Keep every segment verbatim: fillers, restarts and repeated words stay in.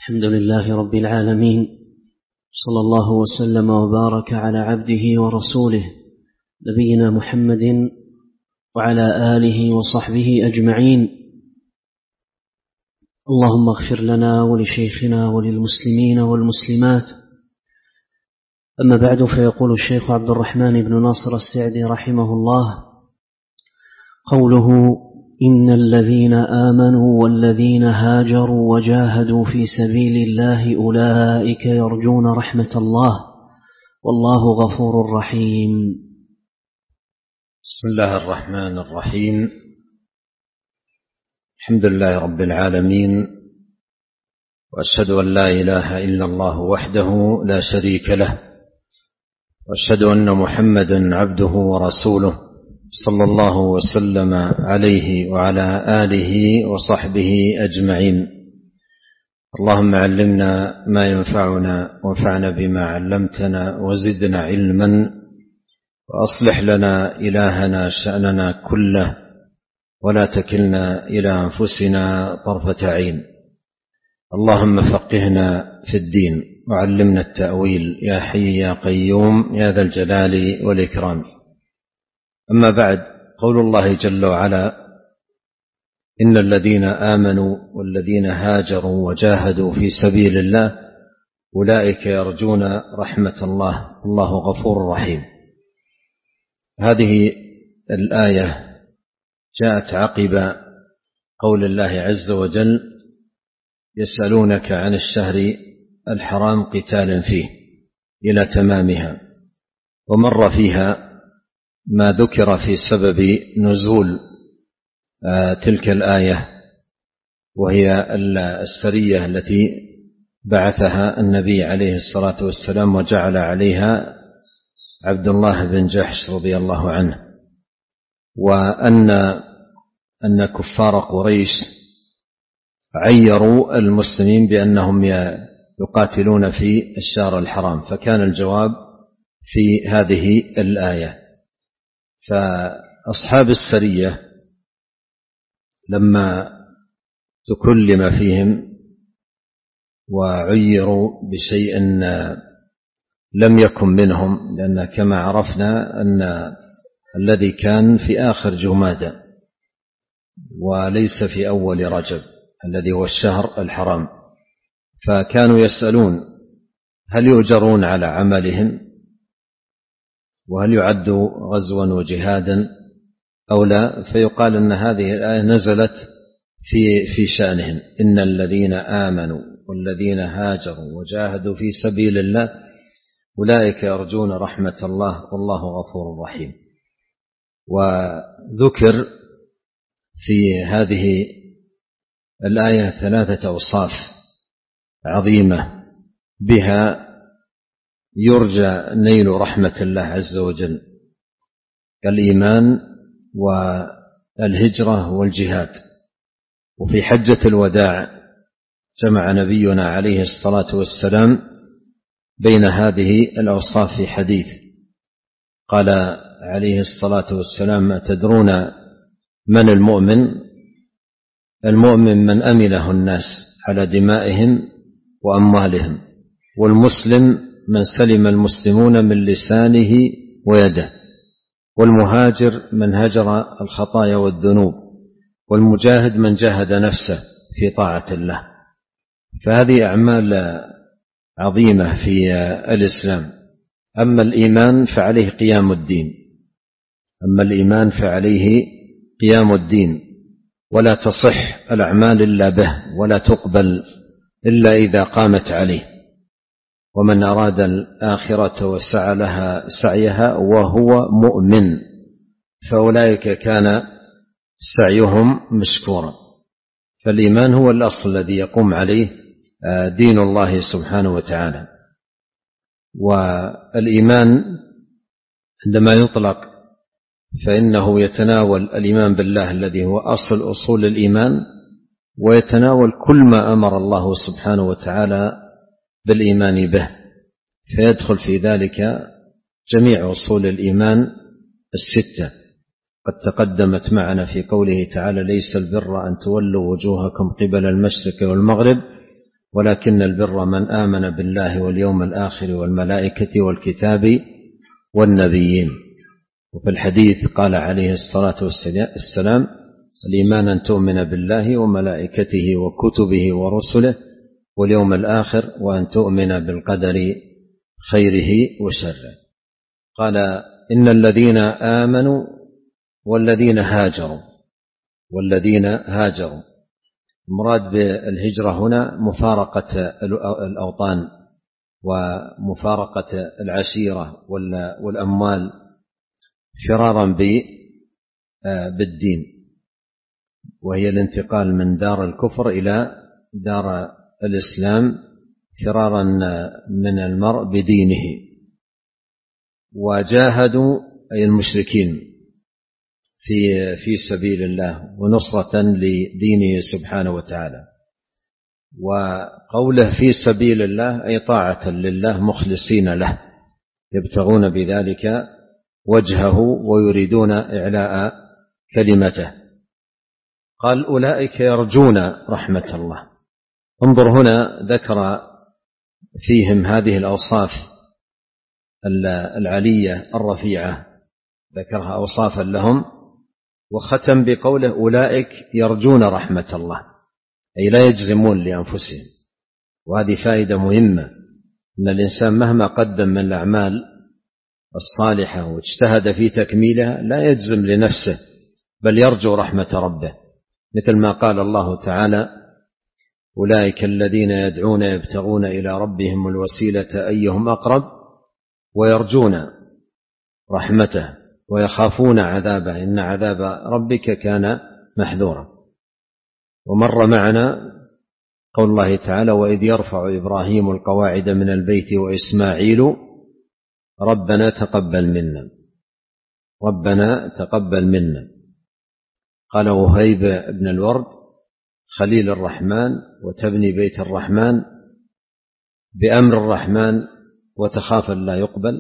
الحمد لله رب العالمين، صلى الله وسلم وبارك على عبده ورسوله نبينا محمد وعلى آله وصحبه أجمعين. اللهم اغفر لنا ولشيخنا وللمسلمين والمسلمات. أما بعد، فيقول الشيخ عبد الرحمن بن ناصر السعدي رحمه الله: قوله إن الذين آمنوا والذين هاجروا وجاهدوا في سبيل الله أولئك يرجون رحمة الله والله غفور رحيم. بسم الله الرحمن الرحيم. الحمد لله رب العالمين، وأشهد أن لا إله إلا الله وحده لا شريك له، وأشهد أن محمدا عبده ورسوله صلى الله وسلم عليه وعلى آله وصحبه أجمعين. اللهم علمنا ما ينفعنا وانفعنا بما علمتنا وزدنا علما، وأصلح لنا إلهنا شأننا كله، ولا تكلنا إلى أنفسنا طرفة عين. اللهم فقهنا في الدين وعلمنا التأويل يا حي يا قيوم يا ذا الجلال والإكرام. أما بعد، قول الله جل وعلا: إن الذين آمنوا والذين هاجروا وجاهدوا في سبيل الله أولئك يرجون رحمة الله والله غفور رحيم. هذه الآية جاءت عقب قول الله عز وجل: يسألونك عن الشهر الحرام قتال فيه، إلى تمامها، ومر فيها ما ذكر في سبب نزول تلك الآية، وهي السرية التي بعثها النبي عليه الصلاة والسلام وجعل عليها عبد الله بن جحش رضي الله عنه، وأن أن كفار قريش عيروا المسلمين بأنهم يقاتلون في الشهر الحرام، فكان الجواب في هذه الآية. فأصحاب السرية لما تكلم فيهم وعيروا بشيء لم يكن منهم، لأن كما عرفنا أن الذي كان في آخر جمادى وليس في أول رجب الذي هو الشهر الحرام، فكانوا يسألون هل يؤجرون على عملهم، وهل يعدوا غزوا وجهادا أو لا؟ فيقال أن هذه الآية نزلت في في شأنهم: إن الذين آمنوا والذين هاجروا وجاهدوا في سبيل الله أولئك يرجون رحمة الله والله غفور رحيم. وذكر في هذه الآية ثلاثة أوصاف عظيمة بها يرجى نيل رحمة الله عز وجل: الإيمان والهجرة والجهاد. وفي حجة الوداع جمع نبينا عليه الصلاة والسلام بين هذه الأوصاف في حديث، قال عليه الصلاة والسلام: تدرون من المؤمن؟ المؤمن من أمنه الناس على دمائهم وأموالهم، والمسلم من سلم المسلمون من لسانه ويده، والمهاجر من هجر الخطايا والذنوب، والمجاهد من جاهد نفسه في طاعة الله. فهذه أعمال عظيمة في الإسلام. أما الإيمان فعليه قيام الدين أما الإيمان فعليه قيام الدين ولا تصح الأعمال إلا به، ولا تقبل إلا إذا قامت عليه. ومن أراد الآخرة وسعى لها سعيها وهو مؤمن فأولئك كان سعيهم مشكورا. فالإيمان هو الأصل الذي يقوم عليه دين الله سبحانه وتعالى. والإيمان عندما يطلق فإنه يتناول الإيمان بالله الذي هو أصل أصول الإيمان، ويتناول كل ما أمر الله سبحانه وتعالى بالإيمان به، فيدخل في ذلك جميع أصول الإيمان الستة. قد تقدمت معنا في قوله تعالى: ليس البر أن تولوا وجوهكم قبل المشرق والمغرب ولكن البر من آمن بالله واليوم الآخر والملائكة والكتاب والنبيين. وفي الحديث قال عليه الصلاة والسلام: الإيمان أن تؤمن بالله وملائكته وكتبه ورسله واليوم الآخر وأن تؤمن بالقدر خيره وشره. قال: إن الذين آمنوا والذين هاجروا والذين هاجروا المراد بالهجرة هنا مفارقة الأوطان ومفارقة العشيرة والأموال فرارا بالدين، وهي الانتقال من دار الكفر إلى دار الإسلام فرارا من المرء بدينه. وجاهدوا أي المشركين في في سبيل الله ونصرة لدينه سبحانه وتعالى. وقوله في سبيل الله أي طاعة لله مخلصين له يبتغون بذلك وجهه ويريدون إعلاء كلمته. قال: أولئك يرجون رحمة الله. انظر هنا ذكر فيهم هذه الأوصاف العلية الرفيعة، ذكرها أوصافا لهم وختم بقوله: أولئك يرجون رحمة الله، أي لا يجزمون لأنفسهم. وهذه فائدة مهمة، أن الإنسان مهما قدم من الأعمال الصالحة واجتهد في تكميلها لا يجزم لنفسه، بل يرجو رحمة ربه، مثل ما قال الله تعالى: أولئك الذين يدعون يبتغون إلى ربهم الوسيلة أيهم أقرب ويرجون رحمته ويخافون عذابه إن عذاب ربك كان محذورا. ومر معنا قول الله تعالى: وإذ يرفع إبراهيم القواعد من البيت وإسماعيل ربنا تقبل منا ربنا تقبل منا. قال وهيب بن الورد: خليل الرحمن وتبني بيت الرحمن بأمر الرحمن وتخاف لا يقبل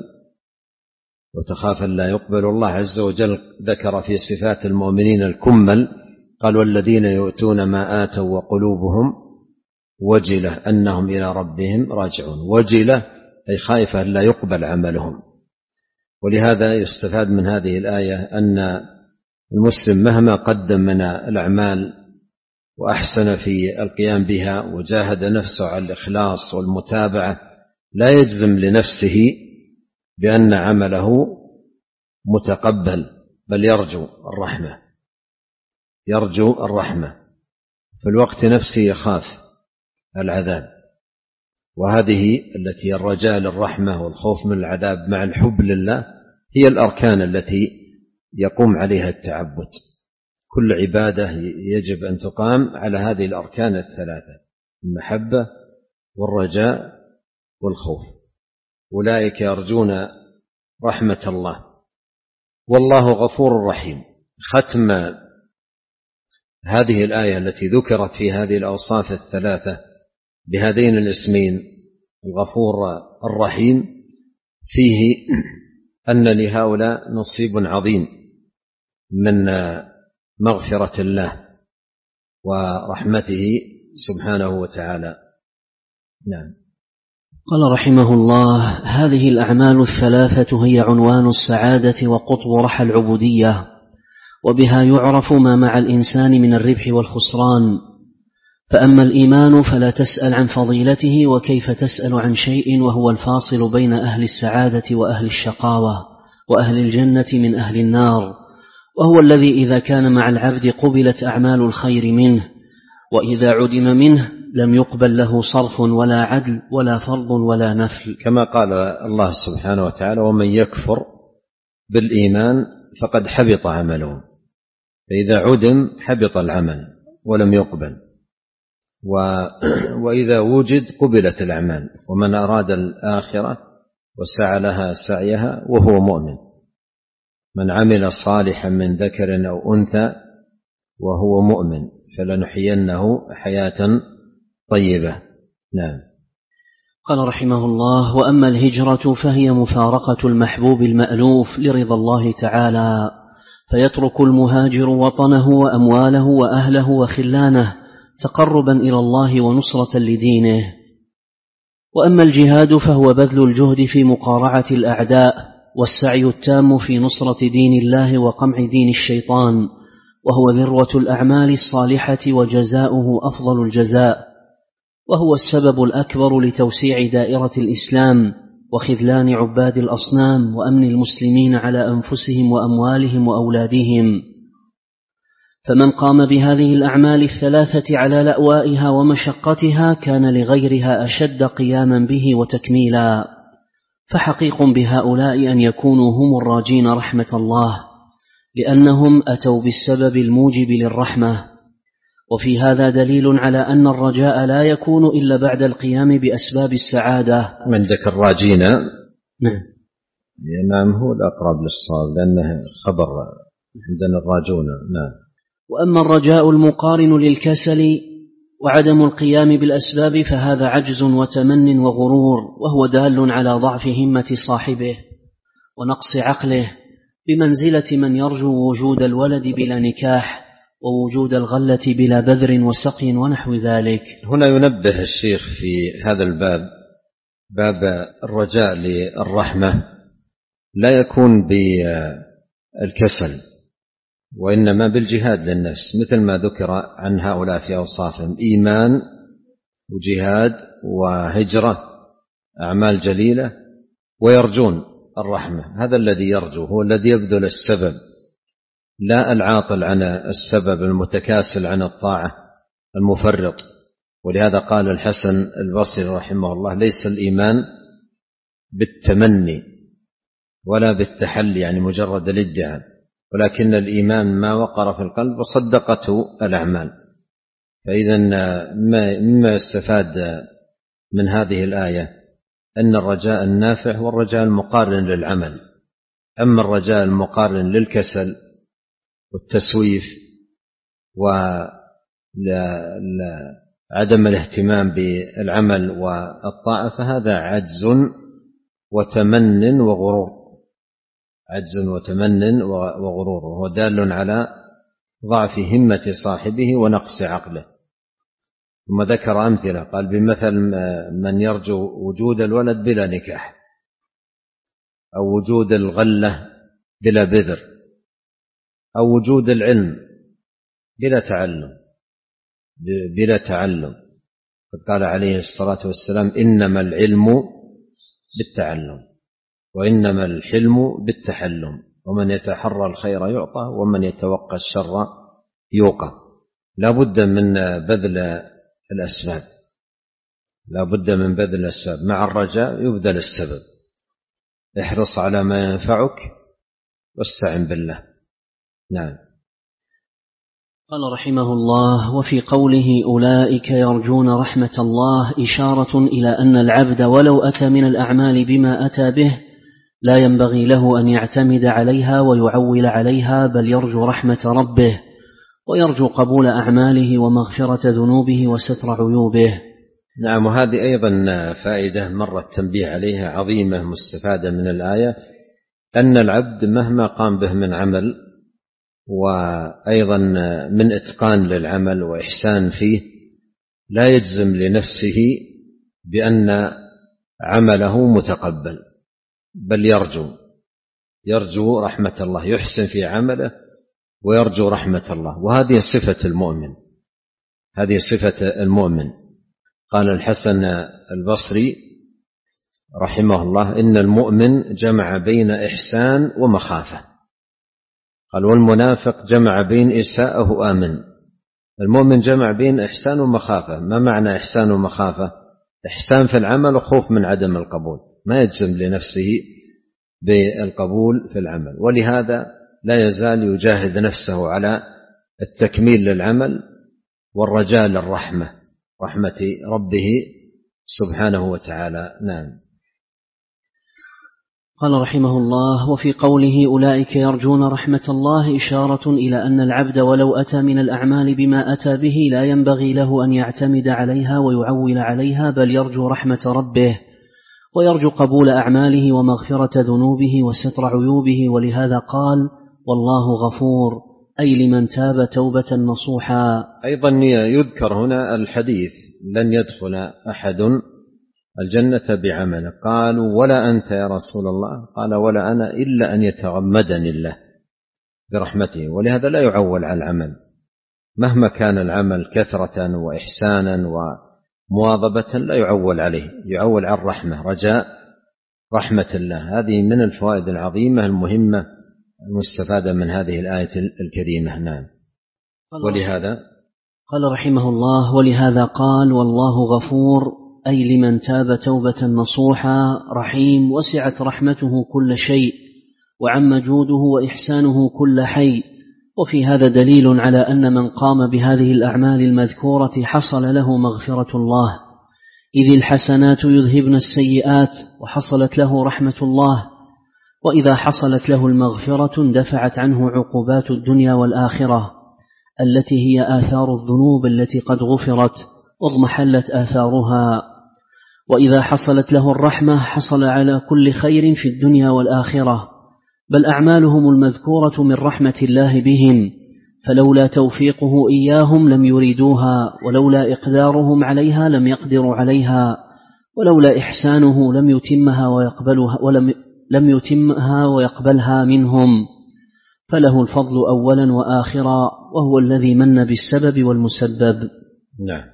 وتخاف لا يقبل. الله عز وجل ذكر في صفات المؤمنين الكمل، قال: والذين يؤتون ما آتوا وقلوبهم وجلة أنهم إلى ربهم راجعون. وجلة أي خائفة لا يقبل عملهم. ولهذا يستفاد من هذه الآية أن المسلم مهما قدم من الأعمال وأحسن في القيام بها وجاهد نفسه على الإخلاص والمتابعة لا يجزم لنفسه بأن عمله متقبل، بل يرجو الرحمة يرجو الرحمة في الوقت نفسه يخاف العذاب. وهذه التي الرجاء للرحمة والخوف من العذاب مع الحب لله هي الأركان التي يقوم عليها التعبد. كل عبادة يجب أن تقام على هذه الأركان الثلاثة: المحبة والرجاء والخوف. أولئك يرجون رحمة الله والله غفور رحيم. ختم هذه الآية التي ذكرت في هذه الأوصاف الثلاثة بهذين الاسمين الغفور الرحيم فيه أن لهؤلاء نصيب عظيم من مغفرة الله ورحمته سبحانه وتعالى. نعم. قال رحمه الله: هذه الأعمال الثلاثة هي عنوان السعادة وقطب رحى العبودية، وبها يعرف ما مع الإنسان من الربح والخسران. فأما الإيمان فلا تسأل عن فضيلته، وكيف تسأل عن شيء وهو الفاصل بين أهل السعادة وأهل الشقاوة وأهل الجنة من أهل النار، وهو الذي إذا كان مع العبد قبلت أعمال الخير منه، وإذا عدم منه لم يقبل له صرف ولا عدل ولا فرض ولا نفل، كما قال الله سبحانه وتعالى: ومن يكفر بالإيمان فقد حبط عمله. فإذا عدم حبط العمل ولم يقبل، و... وإذا وجد قبلت الأعمال. ومن أراد الآخرة وسعى لها سعيها وهو مؤمن، من عمل صالحا من ذكر أو أنثى وهو مؤمن فلنحيينه حياة طيبة. نعم. قال رحمه الله: وأما الهجرة فهي مفارقة المحبوب المألوف لرضا الله تعالى، فيترك المهاجر وطنه وأمواله وأهله وخلانه تقربا إلى الله ونصرة لدينه. وأما الجهاد فهو بذل الجهد في مقارعة الأعداء والسعي التام في نصرة دين الله وقمع دين الشيطان، وهو ذروة الأعمال الصالحة وجزاؤه أفضل الجزاء، وهو السبب الأكبر لتوسيع دائرة الإسلام وخذلان عباد الأصنام وأمن المسلمين على أنفسهم وأموالهم وأولادهم. فمن قام بهذه الأعمال الثلاثة على لأوائها ومشقتها كان لغيرها أشد قياما به وتكميلا، فحقيق بهؤلاء أن يكونوا هم الراجين رحمة الله، لأنهم أتوا بالسبب الموجب للرحمة. وفي هذا دليل على أن الرجاء لا يكون إلا بعد القيام بأسباب السعادة. من ذكر الراجين نعم نعم هو الأقرب للصواب لأنه خبر عندنا الراجون. نعم. وأما الرجاء المقارن للكسل وعدم القيام بالأسباب فهذا عجز وتمن وغرور، وهو دال على ضعف همة صاحبه ونقص عقله، بمنزلة من يرجو وجود الولد بلا نكاح ووجود الغلة بلا بذر وسقي ونحو ذلك. هنا ينبه الشيخ في هذا الباب، باب الرجاء للرحمة، لا يكون بالكسل وإنما بالجهاد للنفس، مثل ما ذكر عن هؤلاء في أوصافهم: إيمان وجهاد وهجرة، أعمال جليلة، ويرجون الرحمة. هذا الذي يرجو، هو الذي يبذل السبب، لا العاطل عن السبب، المتكاسل عن الطاعة، المفرط. ولهذا قال الحسن البصري رحمه الله: ليس الإيمان بالتمني ولا بالتحلي، يعني مجرد الادعاء، ولكن الإيمان ما وقر في القلب وصدقته الأعمال. فإذا مما يستفاد من هذه الآية أن الرجاء النافع هو الرجاء المقارن للعمل. أما الرجاء المقارن للكسل والتسويف وعدم الاهتمام بالعمل والطاعة فهذا عجز وتمن وغرور، عجز وتمن وغرور، وهو دال على ضعف همة صاحبه ونقص عقله. ثم ذكر أمثلة، قال: بمثل من يرجو وجود الولد بلا نكاح، أو وجود الغلة بلا بذر، أو وجود العلم بلا تعلم بلا تعلم قد قال عليه الصلاة والسلام: إنما العلم بالتعلم وإنما الحلم بالتحلم، ومن يتحرى الخير يعطى ومن يتوقى الشر يوقى. لا بد من بذل الأسباب، لا بد من بذل الأسباب، مع الرجاء يبذل السبب. احرص على ما ينفعك واستعن بالله. نعم. قال رحمه الله: وفي قوله أولئك يرجون رحمة الله إشارة إلى أن العبد ولو أتى من الأعمال بما أتى به لا ينبغي له أن يعتمد عليها ويعول عليها، بل يرجو رحمة ربه ويرجو قبول أعماله ومغفرة ذنوبه وستر عيوبه. نعم. وهذه أيضا فائدة مرة التنبيه عليها عظيمة مستفادة من الآية، أن العبد مهما قام به من عمل وأيضا من إتقان للعمل وإحسان فيه لا يجزم لنفسه بأن عمله متقبل، بل يرجو يرجو رحمة الله، يحسن في عمله ويرجو رحمة الله. وهذه صفة المؤمن، هذه صفة المؤمن. قال الحسن البصري رحمه الله: إن المؤمن جمع بين إحسان ومخافة. قال: والمنافق جمع بين إساءة وآمن. المؤمن جمع بين إحسان ومخافة. ما معنى إحسان ومخافة؟ إحسان في العمل وخوف من عدم القبول، ما يجزم لنفسه بالقبول في العمل، ولهذا لا يزال يجاهد نفسه على التكميل للعمل والرجاء للرحمة، رحمة ربه سبحانه وتعالى. نعم. قال رحمه الله: وفي قوله أولئك يرجون رحمة الله إشارة إلى أن العبد ولو أتى من الأعمال بما أتى به لا ينبغي له أن يعتمد عليها ويعول عليها، بل يرجو رحمة ربه ويرجو قبول أعماله ومغفرة ذنوبه وستر عيوبه. ولهذا قال: والله غفور، أي لمن تاب توبة نصوحا. أيضا يذكر هنا الحديث لن يدخل أحد الجنة بعمله، قالوا ولا أنت يا رسول الله؟ قال ولا أنا إلا أن يتغمدني الله برحمته. ولهذا لا يعول على العمل مهما كان العمل كثرة وإحسانا ومواظبة، لا يعول عليه، يعول على الرحمة، رجاء رحمة الله. هذه من الفوائد العظيمة المهمة المستفادة من هذه الآية الكريمة. نعم. ولهذا قال رحمه الله: ولهذا قال والله غفور، أي لمن تاب توبة نصوحا، رحيم وسعت رحمته كل شيء، وعم جوده وإحسانه كل حي. وفي هذا دليل على أن من قام بهذه الأعمال المذكورة حصل له مغفرة الله، إذ الحسنات يذهبن السيئات، وحصلت له رحمة الله. وإذا حصلت له المغفرة اندفعت عنه عقوبات الدنيا والآخرة التي هي آثار الذنوب التي قد غفرت واضمحلت آثارها. وإذا حصلت له الرحمة حصل على كل خير في الدنيا والآخرة، بل أعمالهم المذكورة من رحمة الله بهم، فلولا توفيقه إياهم لم يريدوها، ولولا إقدارهم عليها لم يقدروا عليها، ولولا إحسانه لم يتمها ويقبلها ولم لم يتمها ويقبلها منهم. فله الفضل أولا وآخرا، وهو الذي من بالسبب والمسبب. نعم.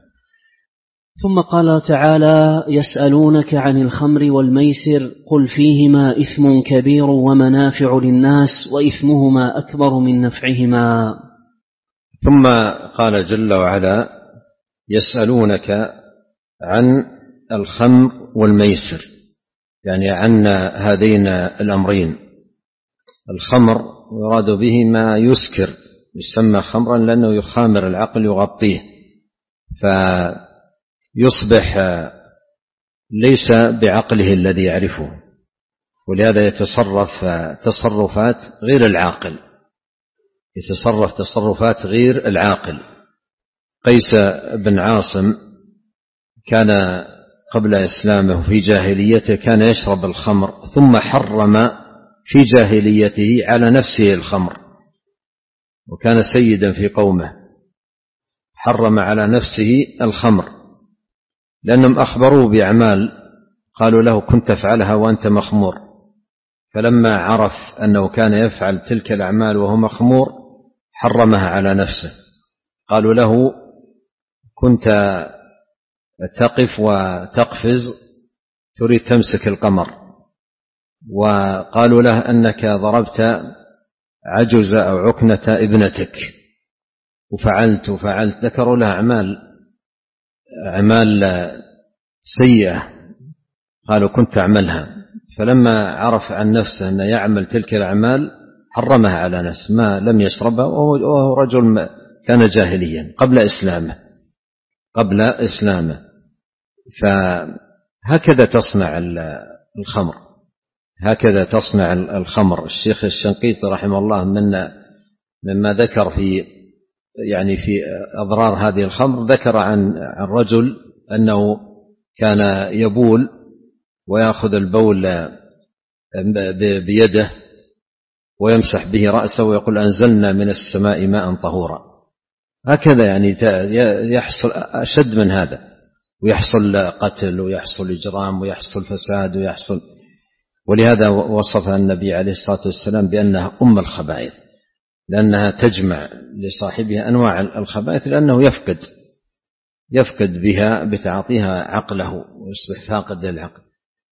ثم قال تعالى: يسألونك عن الخمر والميسر، قل فيهما إثم كبير ومنافع للناس، وإثمهما أكبر من نفعهما. ثم قال جل وعلا: يسألونك عن الخمر والميسر، يعني عن هذين الأمرين. الخمر يراد به ما يسكر، يسمى خمرا لأنه يخامر العقل، يغطيه، فيصبح ليس بعقله الذي يعرفه، ولهذا يتصرف تصرفات غير العاقل، يتصرف تصرفات غير العاقل. قيس بن عاصم كان قبل إسلامه في جاهليته كان يشرب الخمر، ثم حرم في جاهليته على نفسه الخمر، وكان سيدا في قومه، حرم على نفسه الخمر لأنهم أخبروه بأعمال قالوا له كنت تفعلها وأنت مخمور، فلما عرف أنه كان يفعل تلك الأعمال وهو مخمور حرمها على نفسه. قالوا له كنت تقف وتقفز تريد تمسك القمر، وقالوا له أنك ضربت عجز أو عكنة ابنتك، وفعلت وفعلت، ذكروا له أعمال أعمال سيئة قالوا كنت أعملها، فلما عرف عن نفسه أنه يعمل تلك الأعمال حرمها على نفسه، ما لم يشربها، وهو رجل كان جاهليا قبل إسلامه قبل إسلامه فهكذا تصنع الخمر، هكذا تصنع الخمر. الشيخ الشنقيطي رحمه الله من مما ذكر في يعني في أضرار هذه الخمر، ذكر عن الرجل أنه كان يبول ويأخذ البول بيده ويمسح به رأسه ويقول أنزلنا من السماء ماء طهورا. هكذا يعني يحصل أشد من هذا، ويحصل قتل ويحصل إجرام ويحصل فساد ويحصل. ولهذا وصفها النبي عليه الصلاة والسلام بأنها أم الخبائث، لأنها تجمع لصاحبها أنواع الخبائث، لأنه يفقد يفقد بها بتعاطيها عقله ويصبح فاقد للعقل.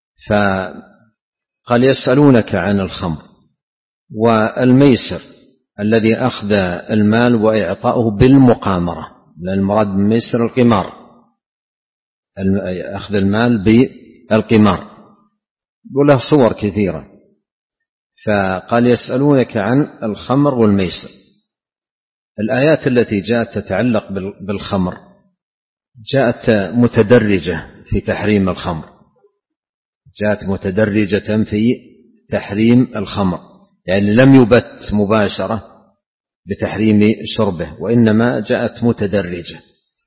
فقال يسألونك عن الخمر والميسر الذي أخذ المال وإعطاؤه بالمقامرة، لأن المراد بالميسر القمار، أخذ المال بالقمار، وله صور كثيرة. فقال يسألونك عن الخمر والميسر. الآيات التي جاءت تتعلق بالخمر جاءت متدرجة في تحريم الخمر، جاءت متدرجة في تحريم الخمر، يعني لم يبت مباشرة بتحريم شربه، وإنما جاءت متدرجة.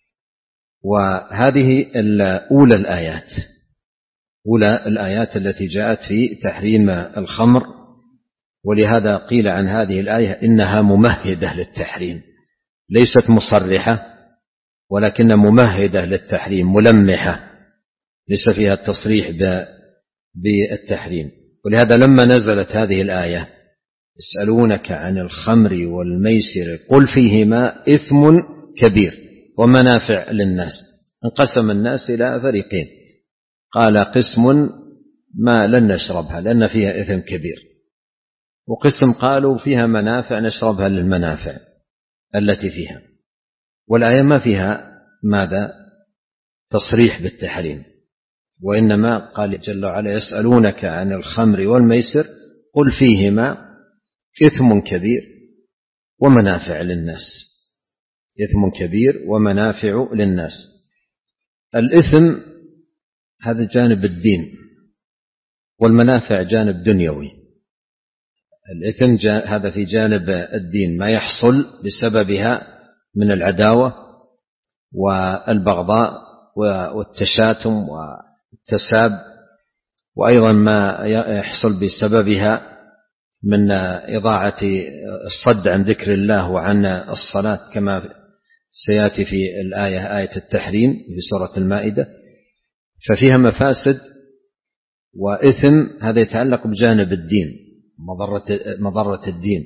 وهذه أولى الآيات أولى الآيات التي جاءت في تحريم الخمر ولهذا قيل عن هذه الآية إنها ممهدة للتحريم، ليست مصرحة ولكن ممهدة للتحريم، ملمحة، ليس فيها التصريح بالتحريم. ولهذا لما نزلت هذه الآية يسألونك عن الخمر والميسر قل فيهما إثم كبير ومنافع للناس، انقسم الناس إلى فريقين، قال قسم ما لن نشربها لأن فيها إثم كبير، وقسم قالوا فيها منافع نشربها للمنافع التي فيها. والآية ما فيها ماذا؟ تصريح بالتحريم، وإنما قال جل وعلا يسألونك عن الخمر والميسر قل فيهما إثم كبير ومنافع للناس، إثم كبير ومنافع للناس. الإثم هذا جانب الدين، والمنافع جانب دنيوي. الإثم هذا في جانب الدين، ما يحصل بسببها من العداوة والبغضاء والتشاتم والتساب، وأيضا ما يحصل بسببها من إضاعة الصد عن ذكر الله وعن الصلاة كما سيأتي في الآية آية التحريم في سورة المائدة. ففيها مفاسد وإثم، هذا يتعلق بجانب الدين، مضرة, مضرة الدين.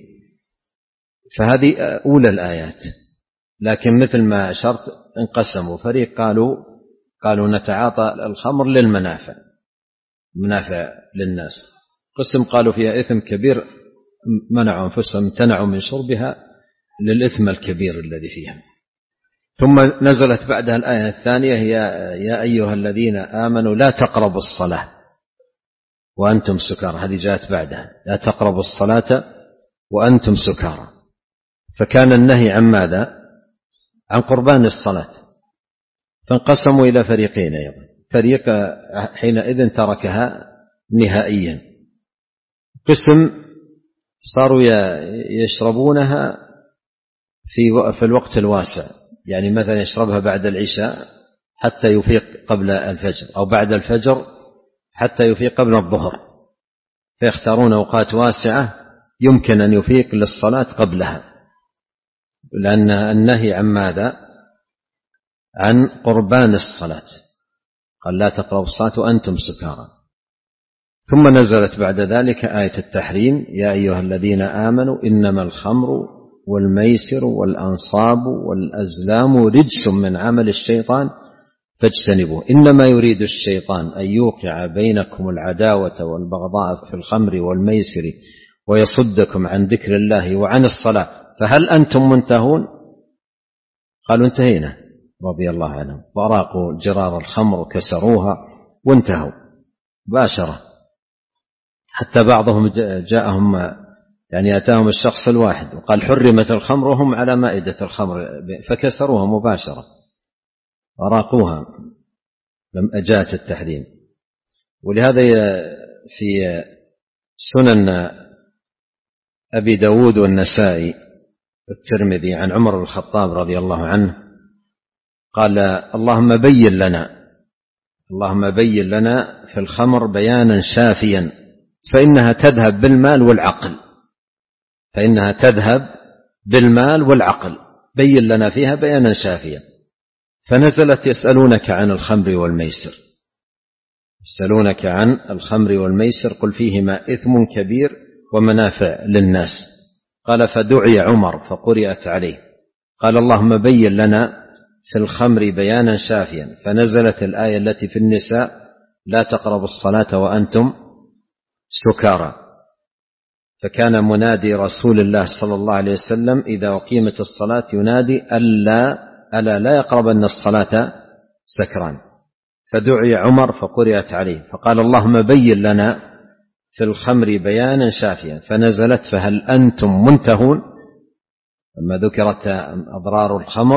فهذه أولى الآيات. لكن مثل ما أشرت انقسموا، فريق قالوا قالوا نتعاطى الخمر للمنافع، منافع للناس، قسم قالوا فيها إثم كبير منعوا أنفسهم امتنعوا من شربها للإثم الكبير الذي فيها. ثم نزلت بعدها الآية الثانية هي يا أيها الذين آمنوا لا تقربوا الصلاة وأنتم سكارى، هذه جاءت بعدها لا تقربوا الصلاة وأنتم سكارى. فكان النهي عن ماذا؟ عن قربان الصلاة، فانقسموا إلى فريقين أيضا، فريق حينئذ تركها نهائيا، قسم صاروا يشربونها في في الوقت الواسع، يعني مثلا يشربها بعد العشاء حتى يفيق قبل الفجر، أو بعد الفجر حتى يفيق قبل الظهر، فيختارون أوقات واسعة يمكن أن يفيق للصلاة قبلها، لأن النهي عن ماذا؟ عن قربان الصلاة، قال لا تقربوا الصلاة وأنتم سكارى. ثم نزلت بعد ذلك آية التحريم يا أيها الذين آمنوا إنما الخمر والميسر والأنصاب والأزلام رجس من عمل الشيطان فاجتنبوه إنما يريد الشيطان أن يوقع بينكم العداوة والبغضاء في الخمر والميسر ويصدكم عن ذكر الله وعن الصلاة فهل أنتم منتهون؟ قالوا انتهينا رضي الله عنهم، وأراقوا جرار الخمر وكسروها وانتهوا باشرة. حتى بعضهم جاءهم يعني أتاهم الشخص الواحد وقال حرمت الخمر وهم على مائدة الخمر فكسروها مباشرة وراقوها لم أجات التحريم. ولهذا في سنن أبي داود والنسائي والترمذي عن عمر بن الخطاب رضي الله عنه قال اللهم بين لنا اللهم بين لنا في الخمر بيانا شافيا فإنها تذهب بالمال والعقل فإنها تذهب بالمال والعقل بين لنا فيها بيانا شافيا. فنزلت يسألونك عن الخمر والميسر يسألونك عن الخمر والميسر قل فيهما إثم كبير ومنافع للناس. قال فدعي عمر فقرئت عليه قال اللهم بين لنا في الخمر بيانا شافيا فنزلت الآية التي في النساء لا تقربوا الصلاة وأنتم سكارى. فكان منادي رسول الله صلى الله عليه وسلم إذا أقيمت الصلاة ينادي ألا ألا لا يقربن الصلاة سكران. فدعي عمر فقرئت عليه فقال اللهم بين لنا في الخمر بيانا شافيا فنزلت فهل أنتم منتهون لما ذكرت أضرار الخمر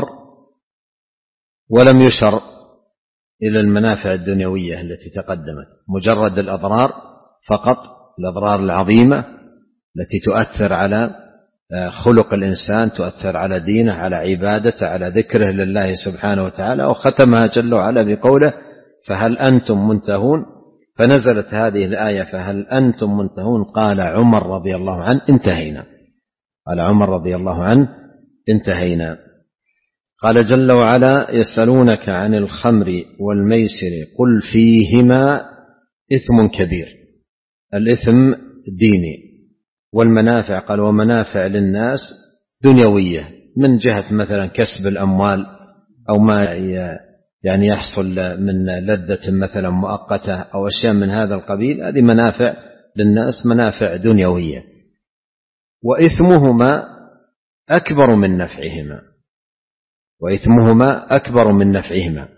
ولم يشر إلى المنافع الدنيوية التي تقدمت، مجرد الأضرار فقط، الأضرار العظيمة التي تؤثر على خلق الإنسان، تؤثر على دينه، على عبادته، على ذكره لله سبحانه وتعالى. وختمها جل وعلا بقوله فهل أنتم منتهون فنزلت هذه الآية فهل أنتم منتهون؟ قال عمر رضي الله عنه انتهينا. قال عمر رضي الله عنه انتهينا. قال جل وعلا يسألونك عن الخمر والميسر قل فيهما إثم كبير. الإثم ديني، والمنافع قال ومنافع للناس دنيوية، من جهة مثلا كسب الأموال أو ما يعني يحصل من لذة مثلا مؤقتة أو أشياء من هذا القبيل، هذه منافع للناس، منافع دنيوية. وإثمهما أكبر من نفعهما، وإثمهما أكبر من نفعهما.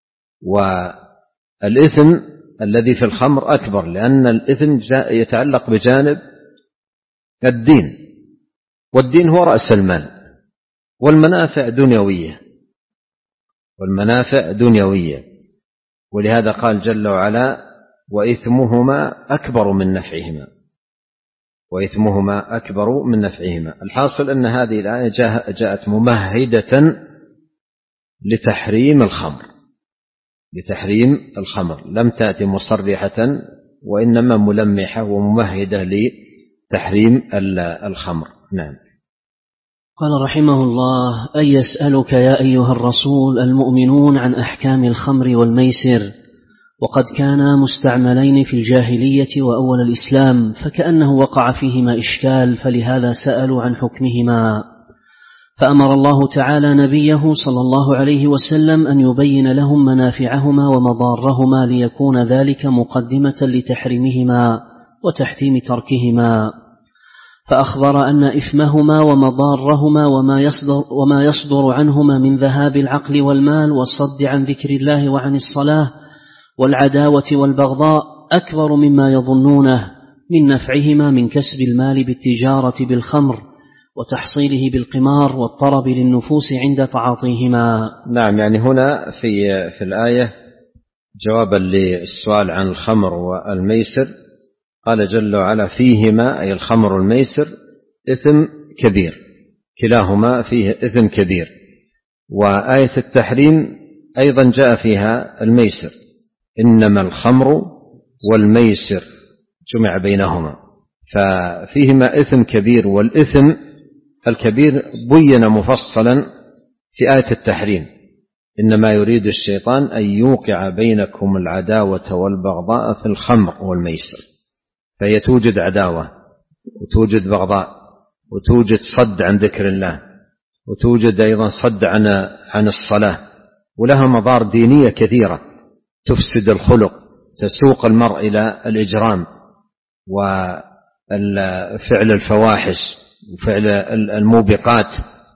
والإثم الذي في الخمر أكبر، لأن الإثم يتعلق بجانب الدين، والدين هو رأس المال، والمنافع دنيوية، والمنافع دنيوية. ولهذا قال جل وعلا وإثمهما أكبر من نفعهما، وإثمهما أكبر من نفعهما. الحاصل أن هذه الآية جاءت ممهدة لتحريم الخمر، لتحريم الخمر، لم تأتي مصرحة، وإنما ملمحة وممهدة لتحريم الخمر. نعم. قال رحمه الله أن يسألك يا أيها الرسول المؤمنون عن أحكام الخمر والميسر، وقد كانا مستعملين في الجاهلية وأول الإسلام، فكأنه وقع فيهما إشكال، فلهذا سألوا عن حكمهما. فأمر الله تعالى نبيه صلى الله عليه وسلم أن يبين لهم منافعهما ومضارهما، ليكون ذلك مقدمة لتحريمهما وتحتيم تركهما. فأخبر أن إثمهما ومضارهما وما يصدر, وما يصدر عنهما من ذهاب العقل والمال والصد عن ذكر الله وعن الصلاة والعداوة والبغضاء أكبر مما يظنونه من نفعهما من كسب المال بالتجارة بالخمر وتحصيله بالقمار والطرب للنفوس عند تعاطيهما. نعم، يعني هنا في في الآية جوابا للسؤال عن الخمر والميسر قال جل وعلا فيهما، أي الخمر والميسر، إثم كبير، كلاهما فيه إثم كبير. وآية التحريم أيضا جاء فيها الميسر، إنما الخمر والميسر جمع بينهما، ففيهما إثم كبير. والإثم الكبير بين مفصلا في آية التحريم، إنما يريد الشيطان أن يوقع بينكم العداوة والبغضاء في الخمر والميسر، فهي توجد عداوة وتوجد بغضاء وتوجد صد عن ذكر الله وتوجد أيضا صد عن عن الصلاة، ولها مضار دينية كثيرة تفسد الخلق، تسوق المرء إلى الإجرام وفعل الفواحش وفعل الموبقات،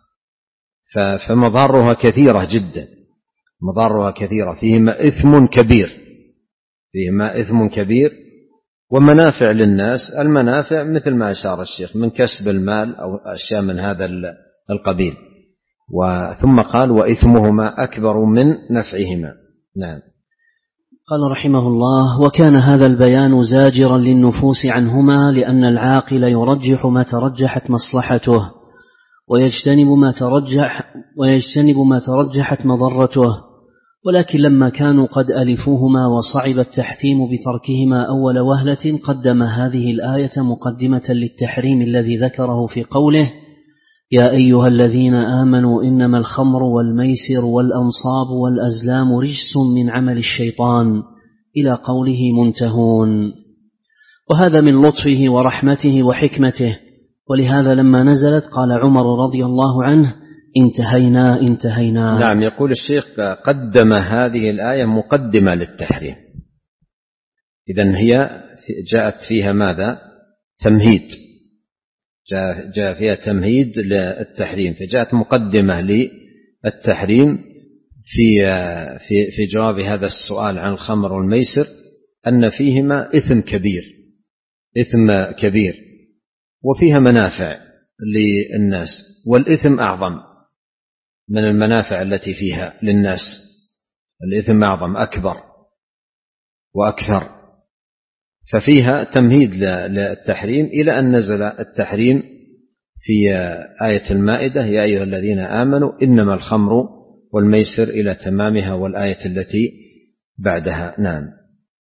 فمضارها كثيرة جدا، مضارها كثيرة. فيهما إثم كبير، فيهما إثم كبير ومنافع للناس. المنافع مثل ما أشار الشيخ من كسب المال أو أشياء من هذا القبيل. وثم قال وإثمهما أكبر من نفعهما. نعم. قال رحمه الله وكان هذا البيان زاجرا للنفوس عنهما، لأن العاقل يرجح ما ترجحت مصلحته ويجتنب ما ترجح ويجتنب ما ترجحت مضرته، ولكن لما كانوا قد ألفوهما وصعب التحتيم بتركهما أول وهلة قدم هذه الآية مقدمة للتحريم الذي ذكره في قوله يا أيها الذين آمنوا إنما الخمر والميسر والأنصاب والأزلام رجس من عمل الشيطان إلى قوله منتهون. وهذا من لطفه ورحمته وحكمته، ولهذا لما نزلت قال عمر رضي الله عنه انتهينا انتهينا. نعم. يقول الشيخ قدم هذه الآية مقدمة للتحريم، إذن هي جاءت فيها ماذا؟ تمهيد، جاء فيها تمهيد للتحريم، فجاءت مقدمة للتحريم في في في جواب هذا السؤال عن الخمر والميسر، أن فيهما إثم كبير، إثم كبير وفيها منافع للناس، والإثم أعظم من المنافع التي فيها للناس، الإثم أعظم أكبر وأكثر، ففيها تمهيد للتحريم إلى أن نزل التحريم في آية المائدة يا أيها الذين آمنوا إنما الخمر والميسر إلى تمامها والآية التي بعدها. نعم.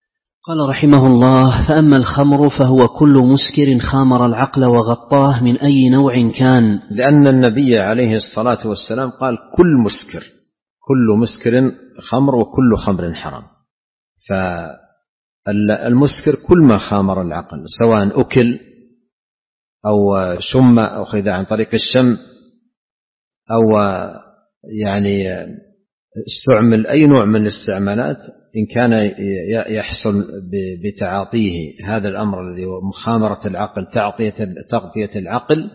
قال رحمه الله: فأما الخمر فهو كل مسكر خامر العقل وغطاه من أي نوع كان. لأن النبي عليه الصلاة والسلام قال كل مسكر، كل مسكر خمر وكل خمر حرام. فالمسكر كل ما خامر العقل، سواء أكل أو شم أو أخذ عن طريق الشم أو يعني استعمل أي نوع من الاستعمالات، إن كان يحصل بتعاطيه هذا الأمر الذي هو مخامرة العقل، تغطية العقل،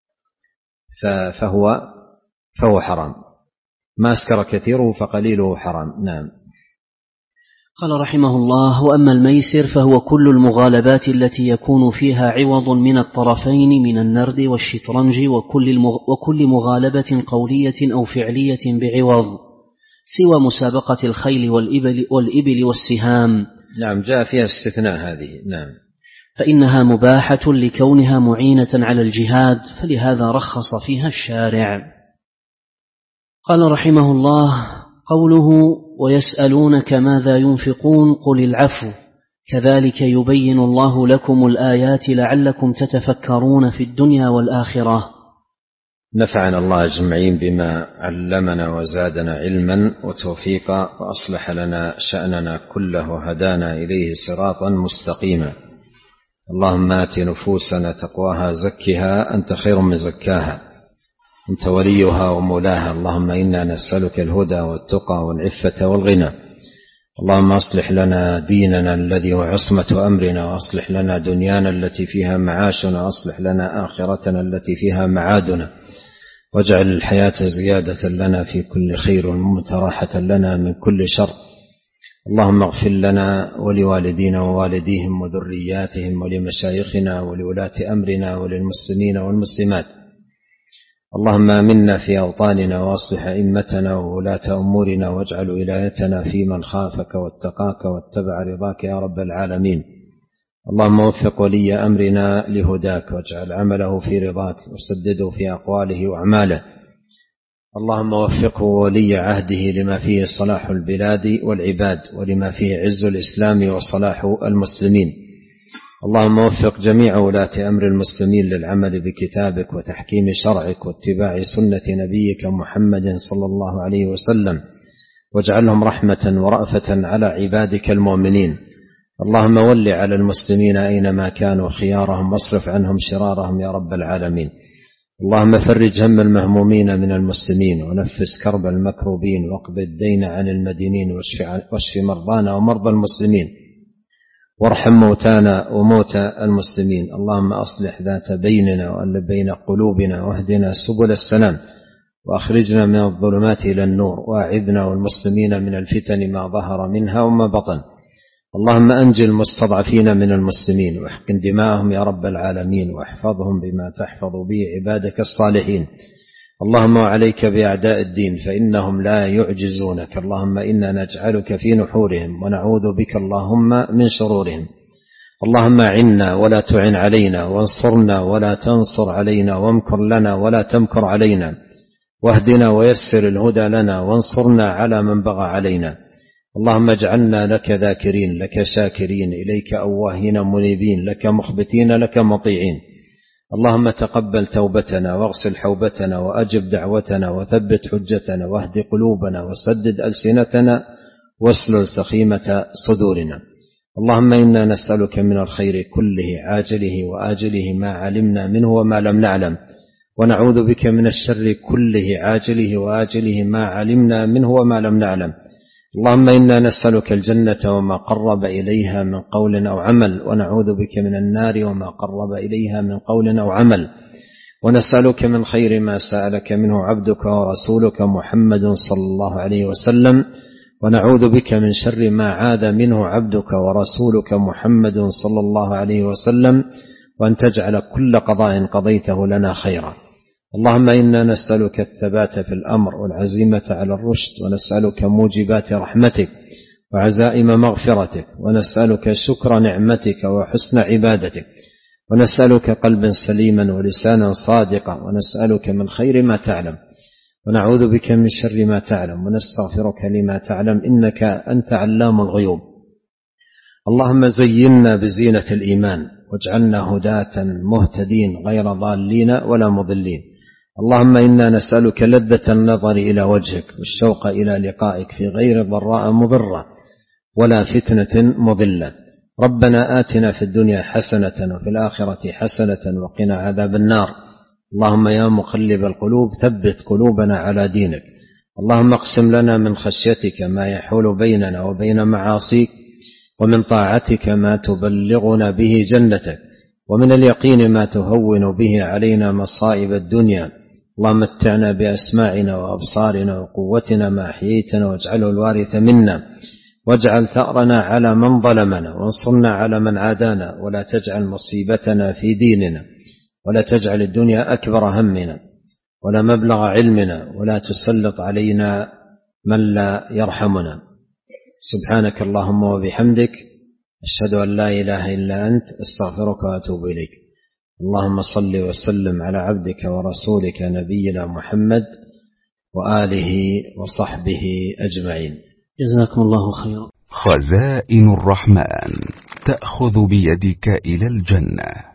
فهو فهو حرام. ما أسكر كثيره فقليله حرام. نعم. قال رحمه الله: وأما الميسر فهو كل المغالبات التي يكون فيها عوض من الطرفين من النرد والشطرنج وكل, وكل مغالبة قولية أو فعلية بعوض، سوى مسابقة الخيل والإبل, والإبل والسهام. نعم، جاء فيها استثناء هذه. نعم. فإنها مباحة لكونها معينة على الجهاد، فلهذا رخص فيها الشارع. قال رحمه الله: قوله: ويسألونك ماذا ينفقون قل العفو، كذلك يبين الله لكم الآيات لعلكم تتفكرون في الدنيا والآخرة. نفعنا الله أجمعين بما علمنا وزادنا علما وتوفيقا، وأصلح لنا شأننا كله وهدانا إليه صراطا مستقيما. اللهم آت نفوسنا تقواها زكها أنت خير من زكاها، أنت وليها ومولاها. اللهم إنا نسألك الهدى والتقى والعفة والغنى. اللهم أصلح لنا ديننا الذي هو عصمة أمرنا، وأصلح لنا دنيانا التي فيها معاشنا، وأصلح لنا آخرتنا التي فيها معادنا، واجعل الحياة زيادة لنا في كل خير والموت راحة لنا من كل شر. اللهم اغفر لنا ولوالدينا ووالديهم وذرياتهم ولمشايخنا ولولاة أمرنا وللمسلمين والمسلمات. اللهم آمنا في أوطاننا وأصلح أئمتنا وولاة أمورنا، واجعل ولايتنا في من خافك واتقاك واتبع رضاك يا رب العالمين. اللهم وفق ولي أمرنا لهداك، واجعل عمله في رضاك، وسدده في أقواله وأعماله. اللهم وفقه ولي عهده لما فيه صلاح البلاد والعباد، ولما فيه عز الإسلام وصلاح المسلمين. اللهم وفق جميع ولاة أمر المسلمين للعمل بكتابك وتحكيم شرعك واتباع سنة نبيك محمد صلى الله عليه وسلم، واجعلهم رحمة ورأفة على عبادك المؤمنين. اللهم ول على المسلمين أينما كانوا خيارهم، واصرف عنهم شرارهم يا رب العالمين. اللهم فرج هم المهمومين من المسلمين، ونفس كرب المكروبين، واقض الدين عن المدينين، واشف مرضانا ومرضى المسلمين، وارحم موتانا وموتى المسلمين. اللهم أصلح ذات بيننا وألف بين قلوبنا، واهدنا سبل السلام، وأخرجنا من الظلمات إلى النور، وأعذنا والمسلمين من الفتن ما ظهر منها وما بطن. اللهم أنجي المستضعفين من المسلمين، واحقن دماءهم يا رب العالمين، واحفظهم بما تحفظ به عبادك الصالحين. اللهم وعليك بأعداء الدين فإنهم لا يعجزونك. اللهم إنا نجعلك في نحورهم، ونعوذ بك اللهم من شرورهم. اللهم أعنا ولا تعن علينا، وانصرنا ولا تنصر علينا، وامكر لنا ولا تمكر علينا، واهدنا ويسر الهدى لنا، وانصرنا على من بغى علينا. اللهم اجعلنا لك ذاكرين، لك شاكرين، إليك أواهين منيبين، لك مخبتين، لك مطيعين. اللهم تقبل توبتنا، واغسل حوبتنا، وأجب دعوتنا، وثبت حجتنا، واهد قلوبنا، وسدد ألسنتنا، واسلل سخيمة صدورنا. اللهم إنا نسألك من الخير كله عاجله وآجله ما علمنا منه وما لم نعلم، ونعوذ بك من الشر كله عاجله وآجله ما علمنا منه وما لم نعلم. اللهم إنا نسألك الجنة وما قرب إليها من قول أو عمل، ونعوذ بك من النار وما قرب إليها من قول أو عمل. ونسألك من خير ما سألك منه عبدك ورسولك محمد صلى الله عليه وسلم، ونعوذ بك من شر ما عاذ منه عبدك ورسولك محمد صلى الله عليه وسلم، وأن تجعل كل قضاء قضيته لنا خيرا. اللهم إنا نسألك الثبات في الأمر والعزيمة على الرشد، ونسألك موجبات رحمتك وعزائم مغفرتك، ونسألك شكر نعمتك وحسن عبادتك، ونسألك قلبا سليما ولسانا صادقا، ونسألك من خير ما تعلم، ونعوذ بك من شر ما تعلم، ونستغفرك لما تعلم، إنك أنت علام الغيوب. اللهم زينا بزينة الإيمان واجعلنا هداة مهتدين غير ضالين ولا مضلين. اللهم إنا نسألك لذة النظر إلى وجهك والشوق إلى لقائك في غير ضراء مضرة ولا فتنة مضلة. ربنا آتنا في الدنيا حسنة وفي الآخرة حسنة وقنا عذاب النار. اللهم يا مقلب القلوب ثبت قلوبنا على دينك. اللهم اقسم لنا من خشيتك ما يحول بيننا وبين معاصيك، ومن طاعتك ما تبلغنا به جنتك، ومن اليقين ما تهون به علينا مصائب الدنيا. اللهم متعنا بأسماعنا وأبصارنا وقوتنا ما أحييتنا واجعله الوارث منا، واجعل ثأرنا على من ظلمنا، وانصرنا على من عادانا، ولا تجعل مصيبتنا في ديننا، ولا تجعل الدنيا أكبر همنا ولا مبلغ علمنا، ولا تسلط علينا من لا يرحمنا. سبحانك اللهم وبحمدك، أشهد أن لا إله إلا أنت، أستغفرك وأتوب إليك. اللهم صل وسلم على عبدك ورسولك نبينا محمد وآله وصحبه أجمعين. جزاكم الله خيرا. خزائن الرحمن تأخذ بيدك إلى الجنة.